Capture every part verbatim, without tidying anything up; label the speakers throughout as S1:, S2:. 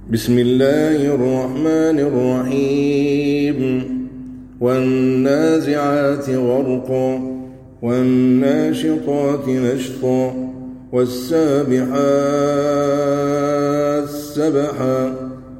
S1: بسم الله الرحمن الرحيم والنازعات غرقا والناشطات نشطا والسابحات سبحا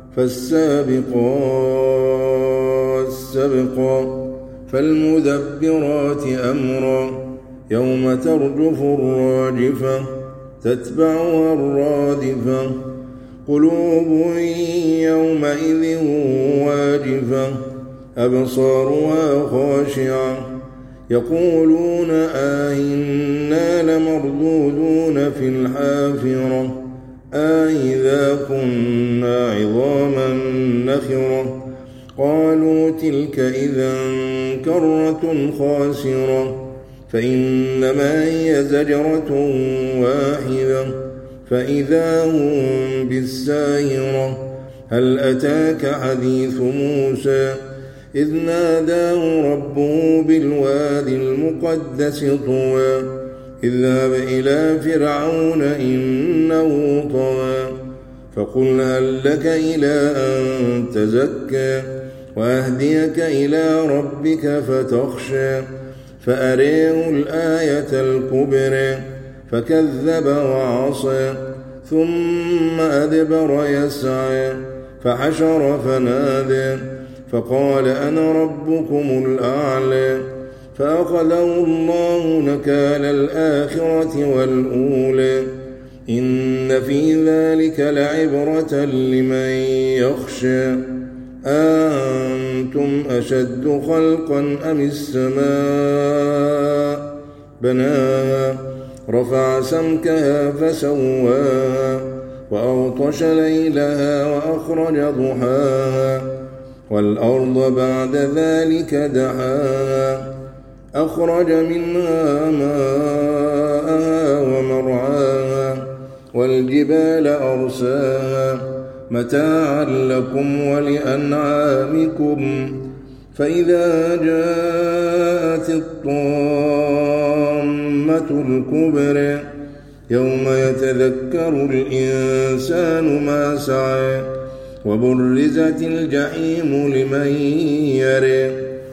S1: فالسابقات سبقا فالمدبرات أمرا يوم ترجف الراجفة تتبعها الرادفة قلوب يومئذ واجفة أبصارها خاشعة يقولون أئنا لمردودون في الحافرة أئذا كنا عظاما نخرة قالوا تلك إذا كرة خاسرة فإنما هي زجرة واحدة فإذا هم بالساهرة هل أتاك حديث موسى إذ ناداه ربه بالوادي المقدس طوى اذهب إلى فرعون إنه طغى فقل هل لك إلى أن تزكى وأهديك إلى ربك فتخشى فأريه الآية الكبرى فكذب وعصى ثم أدبر يسعى فحشر فنادى فقال أنا ربكم الأعلى فأخذه الله نكال الآخرة والأولى إن في ذلك لعبرة لمن يخشى أأنتم أشد خلقا أم السماء بناها رفع سمكها فسواها وأغطش ليلها وأخرج ضحاها والأرض بعد ذلك دحاها أخرج منها ماءها ومرعاها والجبال أرساها متاعا لكم ولأنعامكم فإذا جاءت الطامة الكبرى يوم يتذكر الإنسان ما سعى وبرزت الجحيم لمن يرى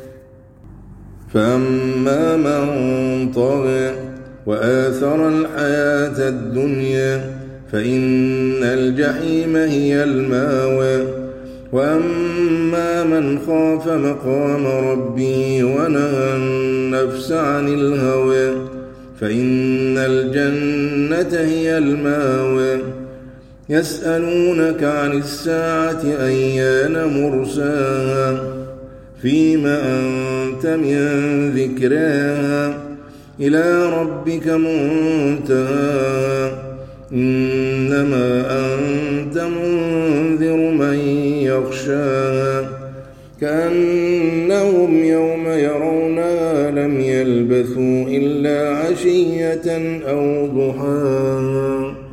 S1: فأما من طغى وآثر الحياة الدنيا فإن الجحيم هي الماوى وأما من خاف مقام ربه ونهى النفس عن الهوى فإن الجنة هي الماوى يسألونك عن الساعة أيان مرساها فيما أنت من ذكراها إلى ربك منتهاها إنما أنت منذر من يخشاها كأنهم يوم يرونها لم يلبثوا إلا عشية أو